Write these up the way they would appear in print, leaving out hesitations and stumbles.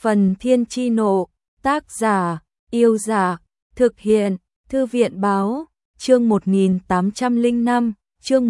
Phần Thiên Chi Nộ, tác giả, Yêu Giả, thực hiện, Thư viện Báo, chương 1805, chương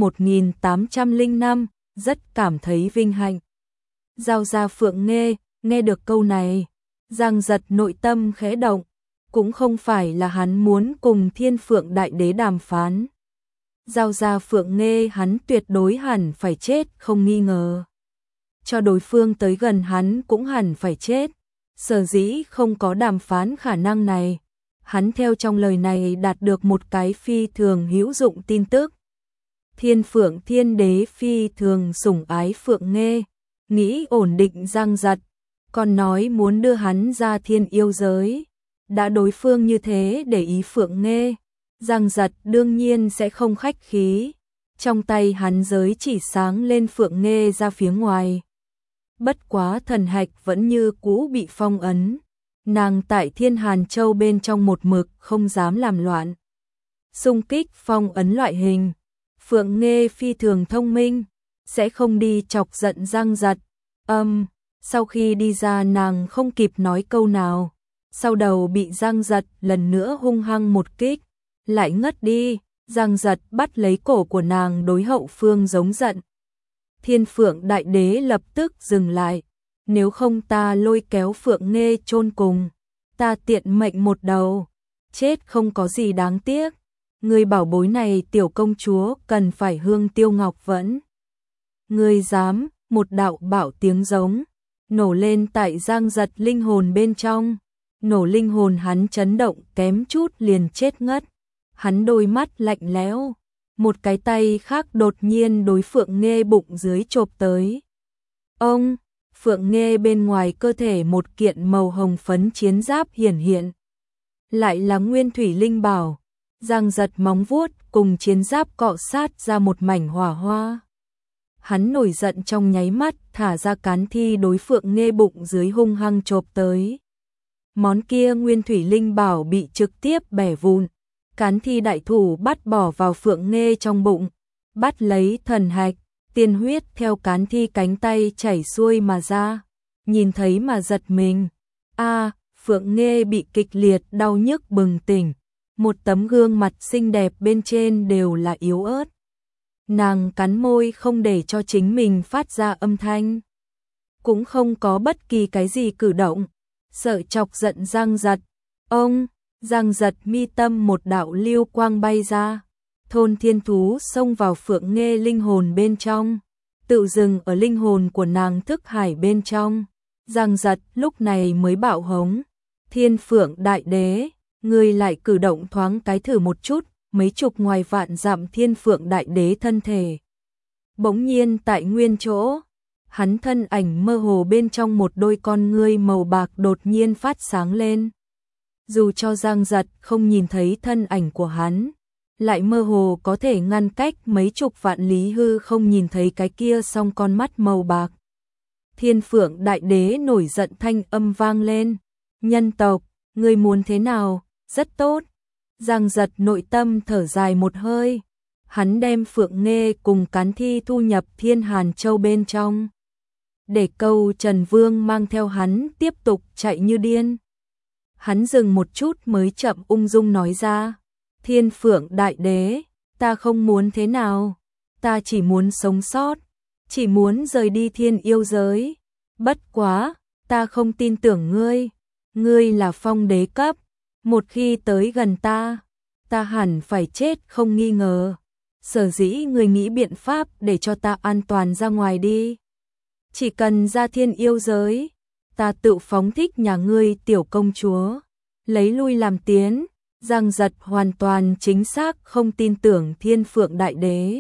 1805, rất cảm thấy vinh hạnh. Giao Gia Phượng nghe được câu này, Giang Giật nội tâm khẽ động, cũng không phải là hắn muốn cùng Thiên Phượng Đại Đế đàm phán. Giao Gia Phượng hắn tuyệt đối hẳn phải chết không nghi ngờ. Cho đối phương tới gần hắn cũng hẳn phải chết. Sở dĩ không có đàm phán khả năng này, hắn theo trong lời này đạt được một cái phi thường hữu dụng tin tức. Thiên Phượng Thiên Đế phi thường sủng ái Phượng nghĩ ổn định Giang Giật, còn nói muốn đưa hắn ra thiên yêu giới. Đã đối phương như thế để ý Phượng Giang Giật đương nhiên sẽ không khách khí. Trong tay hắn giới chỉ sáng lên Phượng ra phía ngoài. Bất quá thần hạch vẫn như cũ bị phong ấn. Nàng tại Thiên Hàn Châu bên trong một mực không dám làm loạn. Xung kích phong ấn loại hình. Phượng phi thường thông minh, sẽ không đi chọc giận Giang Giật. Sau khi đi ra nàng không kịp nói câu nào. Sau đầu bị Giang Giật lần nữa hung hăng một kích, lại ngất đi. Giang Giật bắt lấy cổ của nàng đối hậu phương giống giận. Thiên Phượng Đại Đế lập tức dừng lại. Nếu không ta lôi kéo Phượng chôn cùng. Ta tiện mệnh một đầu. Chết không có gì đáng tiếc. Người bảo bối này tiểu công chúa cần phải hương tiêu ngọc vẫn. Người dám, một đạo bảo tiếng giống. Nổ lên tại Giang Giật linh hồn bên trong. Nổ linh hồn hắn chấn động kém chút liền chết ngất. Hắn đôi mắt lạnh lẽo. Một cái tay khác đột nhiên đối Phượng bụng dưới chộp tới. Phượng bên ngoài cơ thể một kiện màu hồng phấn chiến giáp hiển hiện. Lại là nguyên thủy linh bảo. Giang Giật móng vuốt cùng chiến giáp cọ sát ra một mảnh hỏa hoa. Hắn nổi giận trong nháy mắt thả ra cán thi đối Phượng bụng dưới hung hăng chộp tới. Món kia nguyên thủy linh bảo bị trực tiếp bẻ vụn. Cán thi đại thủ bắt bỏ vào Phượng trong bụng, bắt lấy thần hạch, tiên huyết theo cán thi cánh tay chảy xuôi mà ra, nhìn thấy mà giật mình. Phượng bị kịch liệt đau nhức bừng tỉnh, một tấm gương mặt xinh đẹp bên trên đều là yếu ớt. Nàng cắn môi không để cho chính mình phát ra âm thanh, cũng không có bất kỳ cái gì cử động, sợ chọc giận Giang Giật. Giang Giật mi tâm một đạo lưu quang bay ra, thôn thiên thú xông vào Phượng linh hồn bên trong, tự dừng ở linh hồn của nàng thức hải bên trong. Giang Giật lúc này mới bạo hống, Thiên Phượng Đại Đế, ngươi lại cử động thoáng cái thử một chút. Mấy chục ngoài vạn dặm Thiên Phượng Đại Đế thân thể bỗng nhiên tại nguyên chỗ, hắn thân ảnh mơ hồ bên trong một đôi con ngươi màu bạc đột nhiên phát sáng lên. Dù cho Giang Giật không nhìn thấy thân ảnh của hắn, lại mơ hồ có thể ngăn cách mấy chục vạn lý hư không nhìn thấy cái kia song con mắt màu bạc. Thiên Phượng Đại Đế nổi giận thanh âm vang lên. Nhân tộc, ngươi muốn thế nào? Rất tốt. Giang Giật nội tâm thở dài một hơi. Hắn đem Phượng cùng cán thi thu nhập Thiên Hàn Châu bên trong. Để câu Trần Vương mang theo hắn tiếp tục chạy như điên. Hắn dừng một chút mới chậm ung dung nói ra. Thiên Phượng Đại Đế, ta không muốn thế nào. Ta chỉ muốn sống sót. Chỉ muốn rời đi thiên yêu giới. Bất quá, ta không tin tưởng ngươi. Ngươi là phong đế cấp. Một khi tới gần ta hẳn phải chết không nghi ngờ. Sở dĩ ngươi nghĩ biện pháp để cho ta an toàn ra ngoài đi. Chỉ cần ra thiên yêu giới, ta tự phóng thích nhà ngươi tiểu công chúa, lấy lui làm tiến. Giang Giật hoàn toàn chính xác không tin tưởng Thiên Phượng Đại Đế.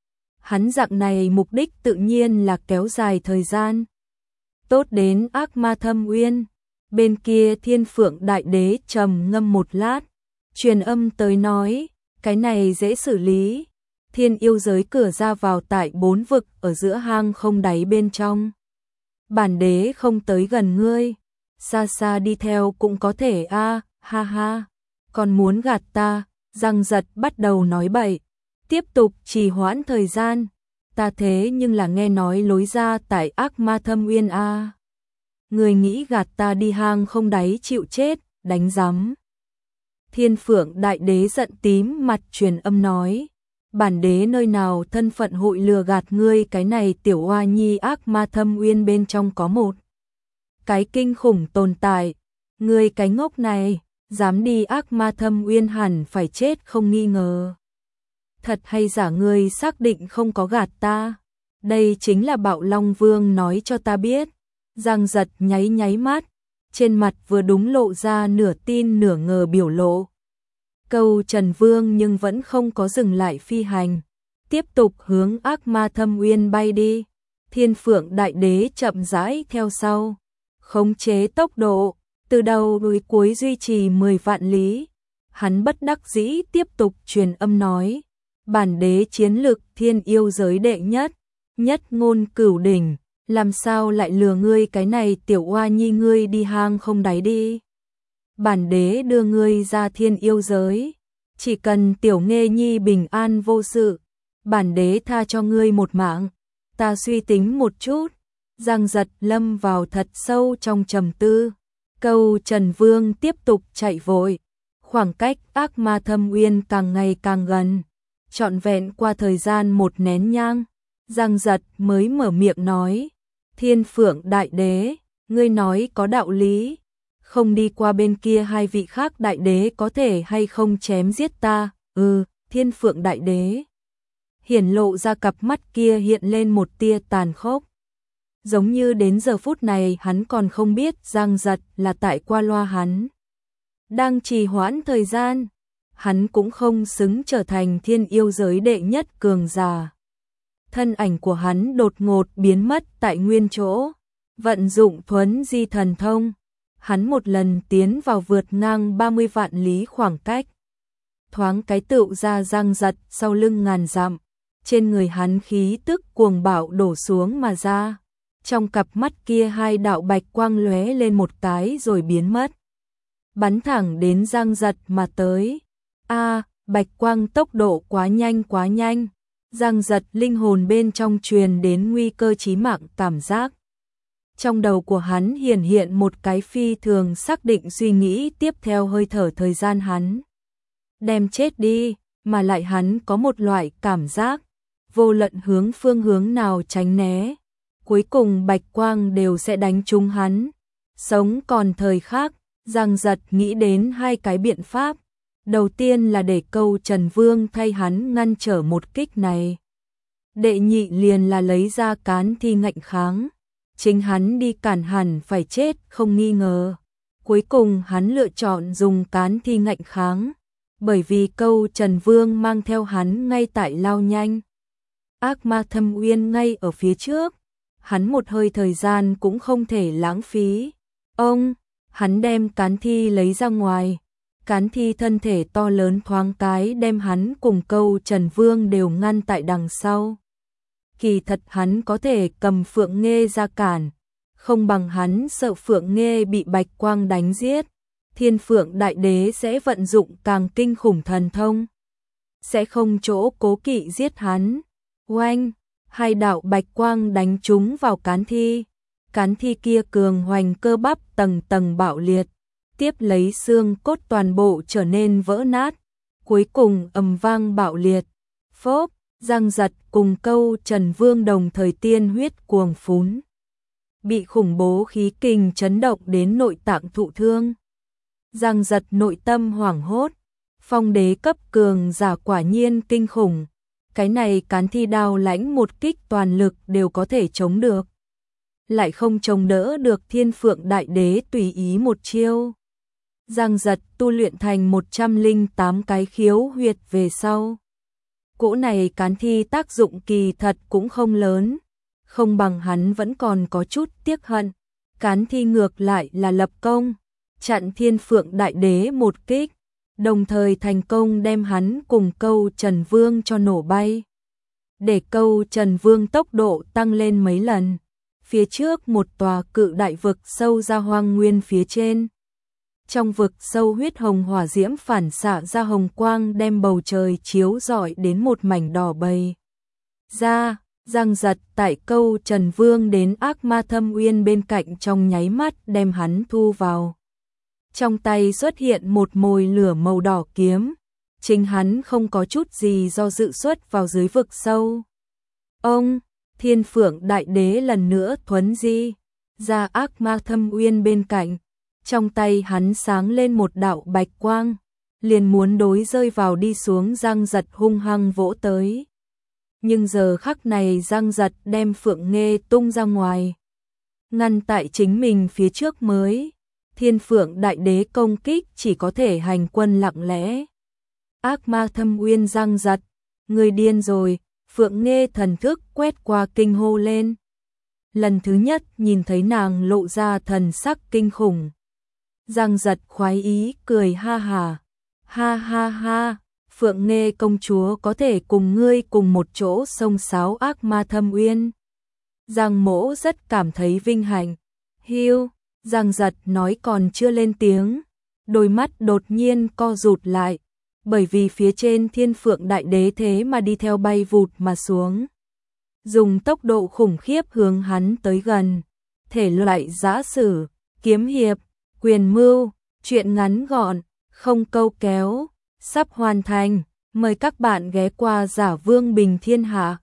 Hắn dạng này mục đích tự nhiên là kéo dài thời gian. Tốt đến ác ma thâm uyên. Bên kia Thiên Phượng Đại Đế trầm ngâm một lát, truyền âm tới nói, cái này dễ xử lý. Thiên yêu giới cửa ra vào tại 4 vực ở giữa hang không đáy bên trong. Bản đế không tới gần ngươi, xa xa đi theo cũng có thể ha ha. Còn muốn gạt ta? Giang Giật bắt đầu nói bậy, tiếp tục trì hoãn thời gian. Ta thế nhưng là nghe nói lối ra tại ác ma thâm uyên Ngươi nghĩ gạt ta đi hang không đáy chịu chết, đánh rắm. Thiên Phượng Đại Đế giận tím mặt truyền âm nói, bản đế nơi nào thân phận hội lừa gạt ngươi, cái này tiểu oa nhi ác ma thâm uyên bên trong có một cái kinh khủng tồn tại, ngươi cái ngốc này, dám đi ác ma thâm uyên hẳn phải chết không nghi ngờ. Thật hay giả ngươi xác định không có gạt ta? Đây chính là Bạo Long Vương nói cho ta biết. Giang Giật nháy nháy mắt, trên mặt vừa đúng lộ ra nửa tin nửa ngờ biểu lộ. Câu Trần Vương nhưng vẫn không có dừng lại phi hành, tiếp tục hướng ác ma thâm uyên bay đi. Thiên Phượng Đại Đế chậm rãi theo sau, khống chế tốc độ, từ đầu đến cuối duy trì 10 vạn lý. Hắn bất đắc dĩ tiếp tục truyền âm nói, bản đế chiến lực thiên yêu giới đệ nhất, nhất ngôn cửu đỉnh, làm sao lại lừa ngươi cái này tiểu oa nhi, ngươi đi hang không đáy đi. Bản đế đưa ngươi ra thiên yêu giới, chỉ cần tiểu nghê nhi bình an vô sự, bản đế tha cho ngươi một mạng. Ta suy tính một chút. Giang Giật lâm vào thật sâu trong trầm tư. Câu Trần Vương tiếp tục chạy vội, khoảng cách ác ma thâm uyên càng ngày càng gần. Trọn vẹn qua thời gian một nén nhang, Giang Giật mới mở miệng nói, Thiên Phượng Đại Đế, ngươi nói có đạo lý, không đi qua bên kia hai vị khác đại đế có thể hay không chém giết ta? Thiên Phượng Đại Đế hiển lộ ra cặp mắt kia hiện lên một tia tàn khốc. Giống như đến giờ phút này hắn còn không biết Giang Giật là tại qua loa hắn đang trì hoãn thời gian, hắn cũng không xứng trở thành thiên yêu giới đệ nhất cường giả. Thân ảnh của hắn đột ngột biến mất tại nguyên chỗ, vận dụng thuấn di thần thông, hắn một lần tiến vào vượt ngang 30 vạn lý khoảng cách. Thoáng cái tựu ra Giang Giật sau lưng ngàn dặm, trên người hắn khí tức cuồng bạo đổ xuống mà ra. Trong cặp mắt kia hai đạo bạch quang lóe lên một cái rồi biến mất, bắn thẳng đến Giang Giật mà tới. Bạch quang tốc độ quá nhanh quá nhanh. Giang Giật linh hồn bên trong truyền đến nguy cơ chí mạng cảm giác. Trong đầu của hắn hiện một cái phi thường xác định suy nghĩ, tiếp theo hơi thở thời gian hắn đem chết đi, mà lại hắn có một loại cảm giác, vô luận hướng phương hướng nào tránh né, cuối cùng bạch quang đều sẽ đánh trúng hắn. Sống còn thời khắc, Giang Giật nghĩ đến hai cái biện pháp. Đầu tiên là để câu Trần Vương thay hắn ngăn trở một kích này. Đệ nhị liền là lấy ra cán thi ngạnh kháng. Chính hắn đi cản hẳn phải chết không nghi ngờ. Cuối cùng hắn lựa chọn dùng cán thi ngạnh kháng, bởi vì câu Trần Vương mang theo hắn ngay tại lao nhanh. Ác ma thâm uyên ngay ở phía trước, hắn một hơi thời gian cũng không thể lãng phí. Hắn đem cán thi lấy ra ngoài. Cán thi thân thể to lớn thoáng cái đem hắn cùng câu Trần Vương đều ngăn tại đằng sau. Kỳ thật hắn có thể cầm Phượng Nghê ra cản, không bằng hắn sợ Phượng Nghê bị bạch quang đánh giết. Thiên Phượng Đại Đế sẽ vận dụng càng kinh khủng thần thông, sẽ không chỗ cố kỵ giết hắn. Oanh, hai đạo bạch quang đánh trúng vào cán thi. Cán thi kia cường hoành cơ bắp tầng tầng bạo liệt, tiếp lấy xương cốt toàn bộ trở nên vỡ nát, cuối cùng ầm vang bạo liệt. Phốp, Giang Giật cùng câu Trần Vương đồng thời tiên huyết cuồng phún, bị khủng bố khí kình chấn động đến nội tạng thụ thương. Giang Giật nội tâm hoảng hốt, phong đế cấp cường giả quả nhiên kinh khủng, cái này cán thi đao lãnh một kích toàn lực đều có thể chống được, lại không chống đỡ được Thiên Phượng Đại Đế tùy ý một chiêu. Giang Giật tu luyện thành 108 cái khiếu huyệt về sau, cỗ này cán thi tác dụng kỳ thật cũng không lớn, không bằng hắn vẫn còn có chút tiếc hận. Cán thi ngược lại là lập công, chặn Thiên Phượng Đại Đế một kích, đồng thời thành công đem hắn cùng câu Trần Vương cho nổ bay, để câu Trần Vương tốc độ tăng lên mấy lần. Phía trước một tòa cự đại vực sâu ra hoang nguyên phía trên. Trong vực sâu huyết hồng hỏa diễm phản xạ ra hồng quang đem bầu trời chiếu rọi đến một mảnh đỏ bầy. Ra, Giang giật tại câu Trần Vương đến ác ma thâm uyên bên cạnh trong nháy mắt đem hắn thu vào. Trong tay xuất hiện một mồi lửa màu đỏ kiếm, chính hắn không có chút gì do dự xuất vào dưới vực sâu. Ông, Thiên Phượng Đại Đế lần nữa thuấn di ra ác ma thâm uyên bên cạnh, trong tay hắn sáng lên một đạo bạch quang, liền muốn đối rơi vào đi xuống. Giang giật hung hăng vỗ tới. Nhưng giờ khắc này Giang giật đem Phượng Nghê tung ra ngoài, ngăn tại chính mình phía trước mới. Thiên Phượng Đại Đế công kích chỉ có thể hành quân lặng lẽ. Ác ma thâm uyên Giang giật, người điên rồi. Phượng Nghê thần thức quét qua kinh hô lên. Lần thứ nhất nhìn thấy nàng lộ ra thần sắc kinh khủng. Giang giật khoái ý cười ha ha. Ha ha ha, Phượng Nghê công chúa có thể cùng ngươi cùng một chỗ xông xáo ác ma thâm uyên. Giang mỗ rất cảm thấy vinh hạnh. Hiu, Giang giật nói còn chưa lên tiếng, đôi mắt đột nhiên co rụt lại, bởi vì phía trên Thiên Phượng Đại Đế thế mà đi theo bay vụt mà xuống. Dùng tốc độ khủng khiếp hướng hắn tới gần. Thể loại giã sử, kiếm hiệp, quyền mưu, truyện ngắn gọn, không câu kéo, sắp hoàn thành. Mời các bạn ghé qua Giả Vương Bình Thiên Hạ.